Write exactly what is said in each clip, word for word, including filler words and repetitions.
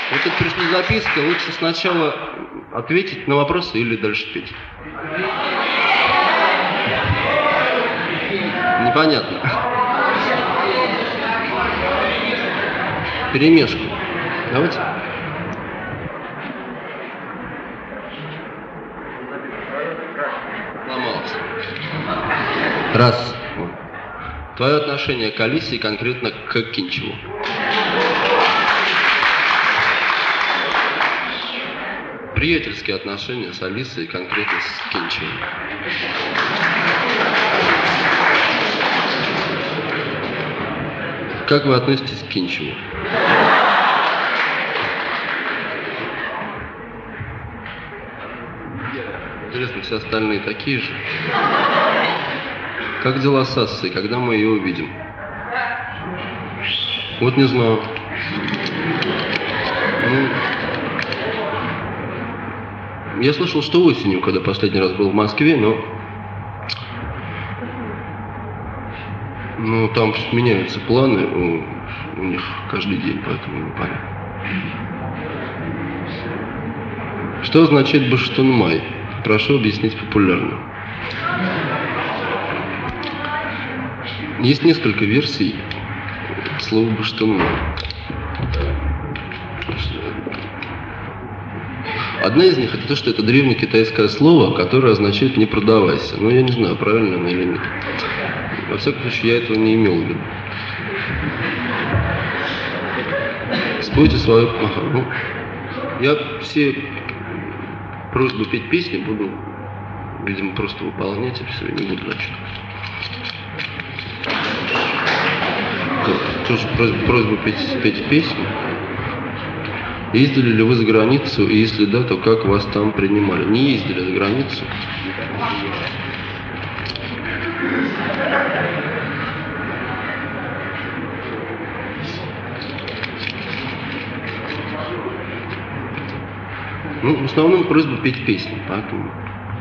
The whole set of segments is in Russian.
Вот тут пришли записки, лучше сначала ответить на вопросы или дальше петь. Непонятно. Перемешку. Давайте. Сломался. Раз. Твое отношение к Алисе и конкретно к Кинчеву. Приятельские отношения с Алисой и конкретно с Кинчевым. Как вы относитесь к Кинчеву? Интересно, все остальные такие же? Как дела с Ассой? Когда мы ее увидим? Вот не знаю. Ну, я слышал, что осенью, когда последний раз был в Москве, но... Ну, там меняются планы у, у них каждый день, поэтому непонятно. Что означает Баштанмай? Прошу объяснить популярно. Есть несколько версий слова Баштанмай. Одна из них это то, что это древнекитайское слово, которое означает «не продавайся». Но я не знаю, правильно оно или нет. Во всяком случае, я этого не имел в виду. Спойте свою... Ага, ну, я все просьбы петь песни буду, видимо, просто выполнять, и все, и не буду зачитывать. Тоже просьба, просьба петь, петь песню. Ездили ли вы за границу, и если да, то как вас там принимали? Не ездили за границу. Ну, в основном просьба петь песни, поэтому...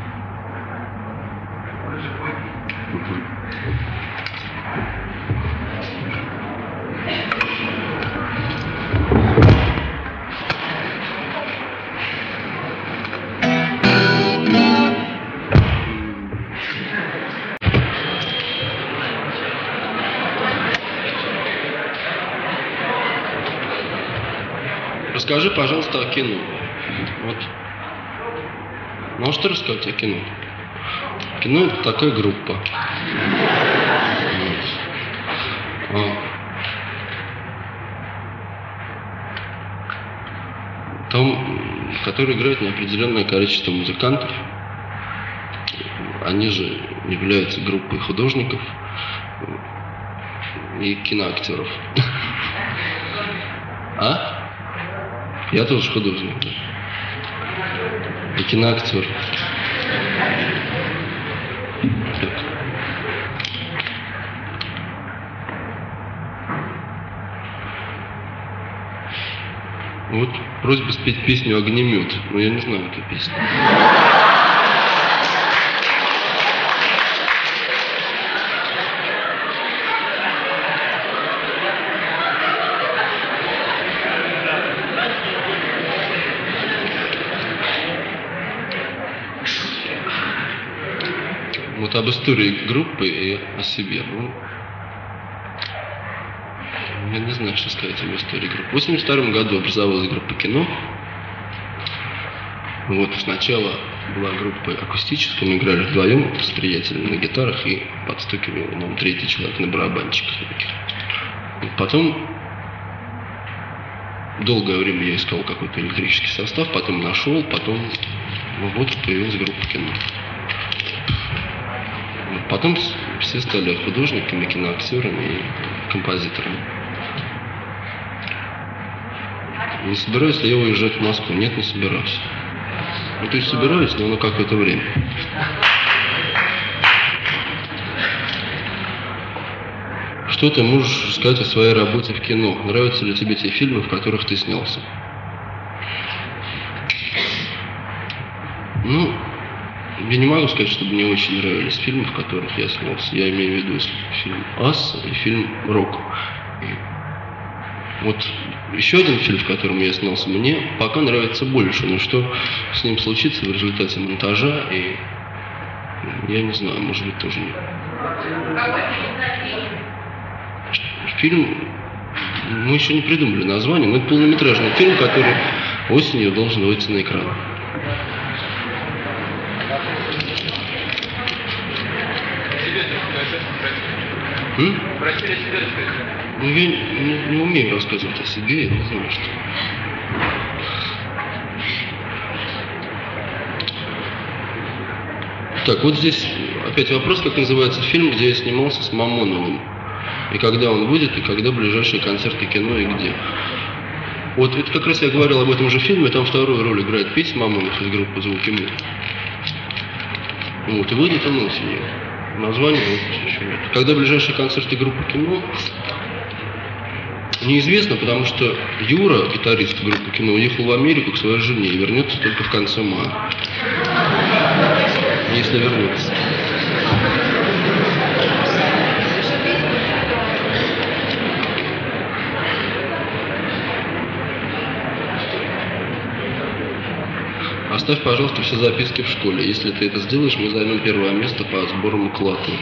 Расскажи, пожалуйста, о кино. Вот. Можете рассказать о кино? Кино — это такая группа. А. Там, которые играют неопределенное количество музыкантов. Они же являются группой художников и киноактеров. А? Я тоже художник, да. И киноактер. Так. Вот просьба спеть песню «Огнемет». Но я не знаю эту песню. Вот об истории группы и о себе. Ну, я не знаю, что сказать об истории группы. В восемьдесят втором году образовалась группа «Кино». Вот сначала была группа акустическая, мы играли вдвоем с приятелем на гитарах и подстукивал нам третий человек на барабанчиках. Потом долгое время я искал какой-то электрический состав, потом нашел, потом вот появилась группа «Кино». Потом все стали художниками, киноактерами и композиторами. Не собираюсь ли я уезжать в Москву? Нет, не собираюсь. Ну, то есть собираюсь, но на какое-то время. Что ты можешь сказать о своей работе в кино? Нравятся ли тебе те фильмы, в которых ты снялся? Ну, я не могу сказать, что мне очень нравились фильмы, в которых я снялся. Я имею в виду фильм «Ас» и фильм «Рок». Вот еще один фильм, в котором я снялся, мне пока нравится больше, но что с ним случится в результате монтажа, и я не знаю, может быть, тоже нет. Фильм, мы еще не придумали название, но это полнометражный фильм, который осенью должен выйти на экран. М? Ну, я не, не умею рассказывать о себе, я не знаю, что. Так, вот здесь опять вопрос, как называется фильм, где я снимался с Мамоновым. И когда он будет, и когда ближайшие концерты кино, и где. Вот это как раз я говорил об этом же фильме, там вторую роль играет Петя Мамонов из группы «Звуки мира». Вот, и выйдет он осенью. Название вот еще нет. Когда ближайшие концерты группы кино, неизвестно, потому что Юра, гитарист группы кино, уехал в Америку к своей жене и вернется только в конце мая. Если вернется. Оставь, пожалуйста, все записки в школе. Если ты это сделаешь, мы займем первое место по сбору макулатуры.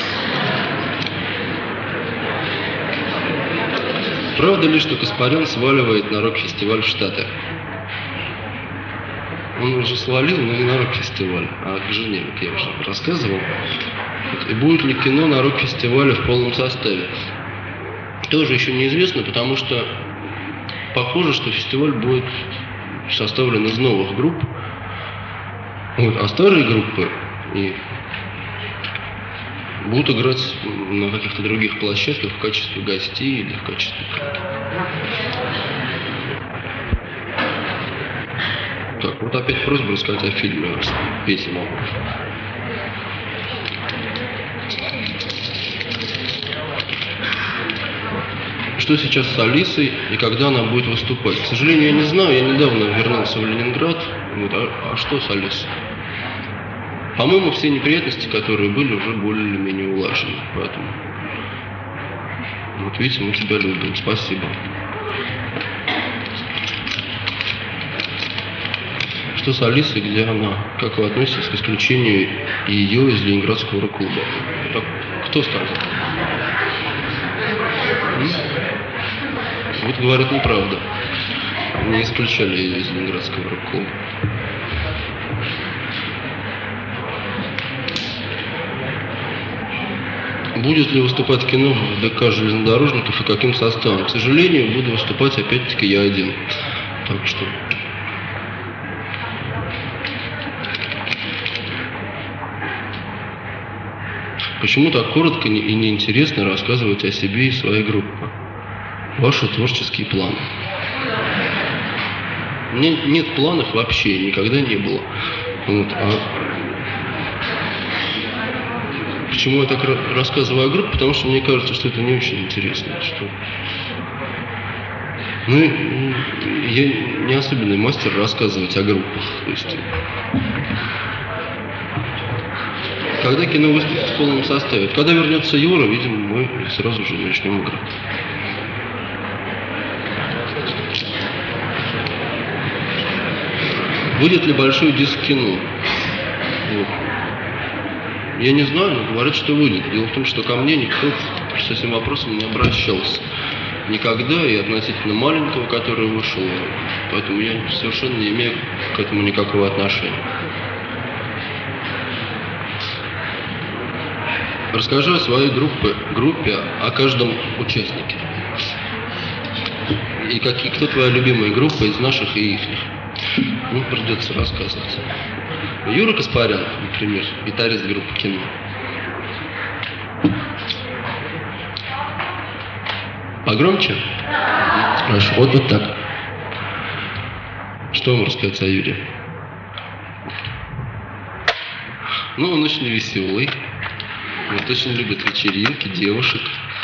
Правда ли, что Каспарян сваливает на рок-фестиваль в Штаты? Он уже свалил, но не на рок-фестиваль, а к жене, как я уже рассказывал. И будет ли кино на рок-фестивале в полном составе? Тоже еще неизвестно, потому что похоже, что фестиваль будет составлен из новых групп. Вот, а старые группы и будут играть на каких-то других площадках в качестве гостей или в качестве... Так, вот опять просьба рассказать о фильме «Петя Мамонов». Что сейчас с Алисой и когда она будет выступать? К сожалению, я не знаю, я недавно вернулся в Ленинград. Вот, а, а что с Алисой? По-моему, все неприятности, которые были, уже более или менее улажены. Поэтому, вот видите, мы тебя любим. Спасибо. Что с Алисой, где она? Как вы относитесь к исключению ее из Ленинградского рок-клуба? Кто сказал? М? Вот говорят неправда. Не исключали ее из Ленинградского рок-клуба. Будет ли выступать кино в ДК железнодорожников и каким составом? К сожалению, буду выступать опять-таки я один. Так что... Почему так коротко и неинтересно рассказывать о себе и своей группе? Ваши творческие планы. У меня нет планов вообще, никогда не было. Вот, а почему я так рассказываю о группе? Потому что мне кажется, что это не очень интересно. Что... Ну, я не особенный мастер рассказывать о группах. То есть... Когда кино выступит в полном составе. Когда вернется Юра, видимо, мы сразу же начнем играть. Будет ли большой диск кино? Вот. Я не знаю, но говорят, что будет. Дело в том, что ко мне никто с этим вопросом не обращался. Никогда, и относительно маленького, который вышел. Поэтому я совершенно не имею к этому никакого отношения. Расскажи о своей группе, группе, о каждом участнике. И какие, кто твоя любимая группа из наших и ихних? Ну, придется рассказывать. Юра Каспарян, например, гитарист группы кино. Погромче? Хорошо, вот, вот так. Что вам рассказать о Юре? Ну, он очень веселый. Вот, очень любит вечеринки, девушек,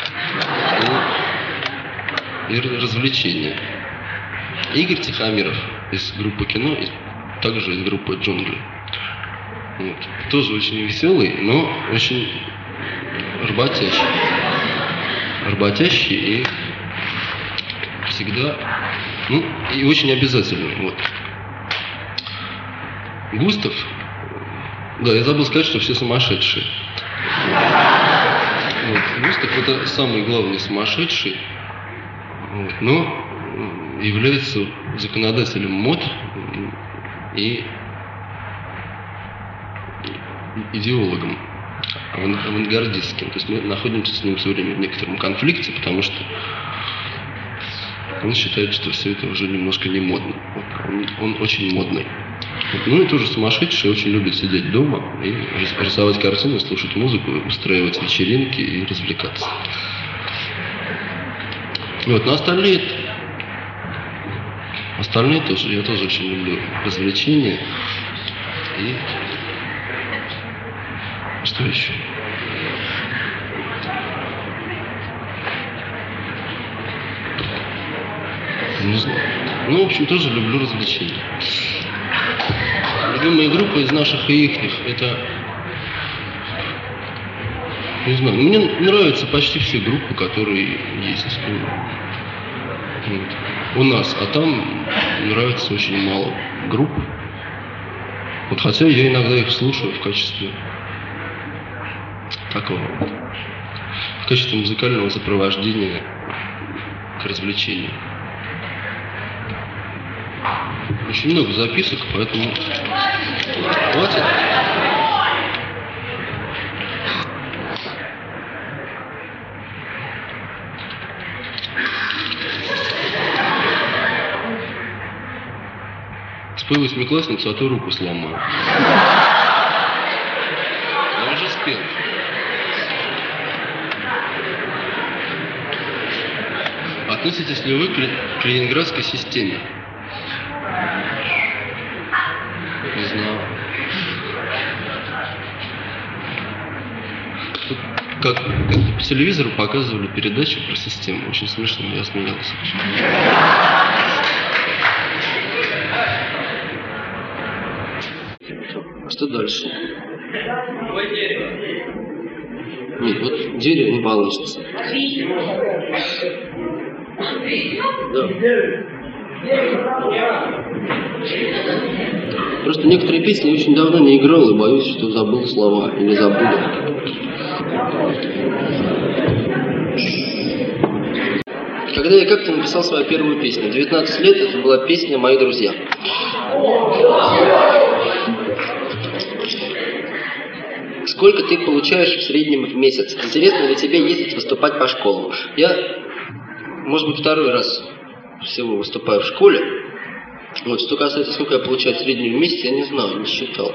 ну, и развлечения. Игорь Тихомиров из группы кино, и также из группы «Джунгли». Вот. Тоже очень веселый, но очень работящий. Работящий и всегда, ну, и очень обязательный. Вот. Густав, да, я забыл сказать, что все сумасшедшие. Вот. Густав это самый главный сумасшедший, вот, но является законодателем мод и идеологом авангардистским. То есть мы находимся с ним все время в некотором конфликте, потому что он считает, что все это уже немножко не модно. Он, он очень модный. Вот. Ну и тоже сумасшедший, очень любит сидеть дома и рисовать картины, слушать музыку, устраивать вечеринки и развлекаться. Вот. Но остальные, остальные тоже, я тоже очень люблю развлечения. И что еще? Не знаю. Ну, в общем, тоже люблю развлечения. Любимые группы из наших и ихних, это... Не знаю, мне нравятся почти все группы, которые есть вот у нас, а там нравится очень мало групп. Вот, хотя я иногда их слушаю в качестве такого, в качестве музыкального сопровождения к развлечению. Очень много записок, поэтому хватит. Спой восьмиклассницу, а то руку сломаю. Я уже спел. Относитесь ли вы к ленинградской системе? Не знаю. Как, как по телевизору показывали передачу про систему. Очень смешно, я смеялся. А что дальше? Нет, вот дерево не получится. Да. Просто некоторые песни я очень давно не играл и боюсь, что забыл слова или забуду. Когда я как-то написал свою первую песню, девятнадцать лет, это была песня «Мои друзья». Сколько ты получаешь в среднем в месяц? Интересно ли тебе ездить выступать по школам? Я, может быть, второй раз всего выступаю в школе. Вот, что касается, сколько я получаю в среднем в месяц, я не знаю, не считал.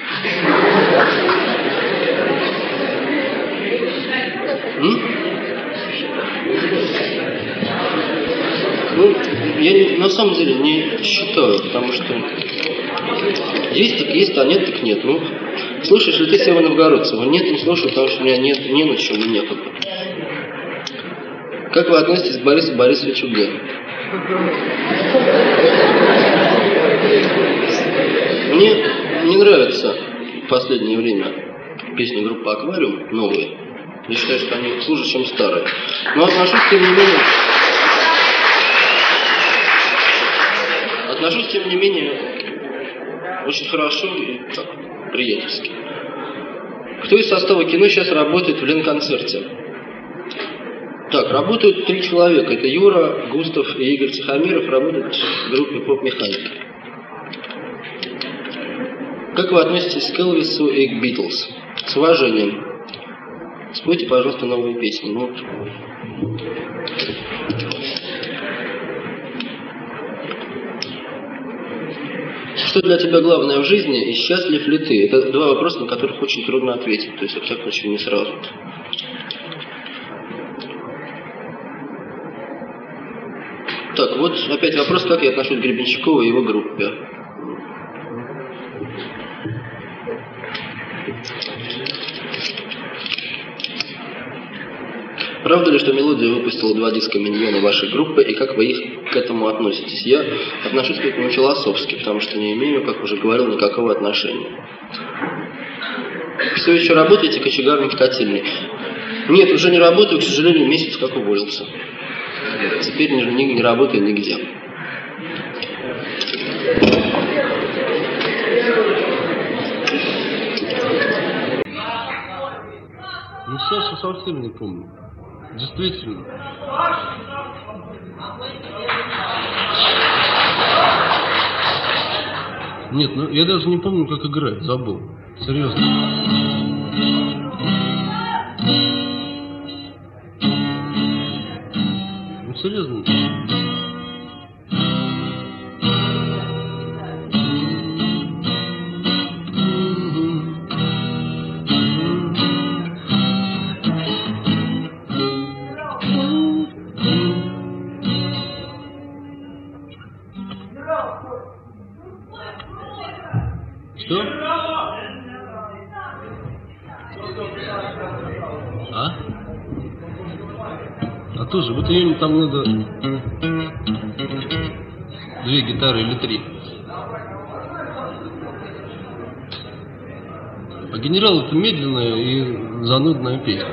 М? Ну, я не, на самом деле не считаю, потому что есть так есть, а нет так нет. Ну, слушаешь ли ты Сева Новгородцева? Нет, не слушаю, потому что у меня нет, не на чем и некогда. Как вы относитесь к Борису Борисовичу Г? Мне не нравится в последнее время песни группы «Аквариум», новые. Я считаю, что они хуже, чем старые. Но отношусь, тем не менее... Отношусь, тем не менее, очень хорошо и так, приятельски. Кто из состава кино сейчас работает в Ленконцерте? Так, работают три человека. Это Юра, Густав и Игорь Тихомиров работают в группе «Поп-механика». Как вы относитесь к Элвису и к Битлз? С уважением. Спойте, пожалуйста, новые песни. Ну, что для тебя главное в жизни и счастлив ли ты? Это два вопроса, на которых очень трудно ответить. То есть, во всяком случае, не сразу. Так, вот опять вопрос, как я отношусь к Гребенщикову и его группе. Правда ли, что «Мелодия» выпустила два диска «Миньоны» вашей группы, и как вы их к этому относитесь? Я отношусь к этому философски, потому что не имею, как уже говорил, никакого отношения. Все еще работаете кочегаром в котельной? Нет, уже не работаю, к сожалению, месяц как уволился. Теперь не, не, не работает нигде. Ну, Саша совсем не помню. Действительно. Нет, ну я даже не помню, как играть, забыл. Серьезно. Ну, серьезно. Что? А? А тоже, вот ее там надо две гитары или три. А генерал это медленная и занудная песня.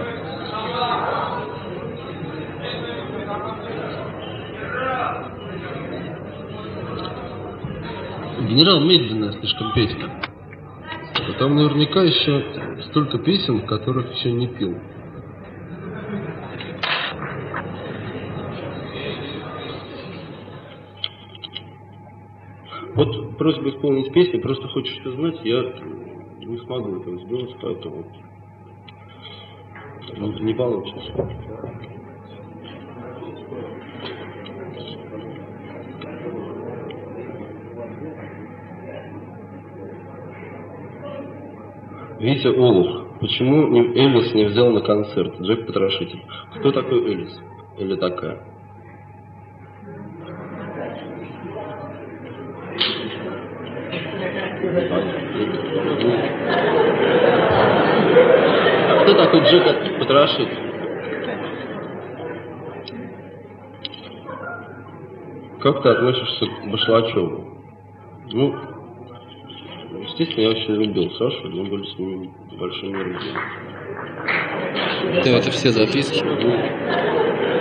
Генерал медленная слишком песня. А там наверняка еще столько песен, которых еще не пил. Вот просьба исполнить песню, просто хочешь что знать, я не смогу этого сделать, поэтому не получится. Витя Олух. Почему Элис не взял на концерт? Джек Потрошитель. Кто такой Элис? Или такая? А кто такой Джек Потрошитель? Как ты относишься к Башлачеву? Ну, естественно, я очень любил Сашу, мы были с ним большими друзьями. Да, это все записки.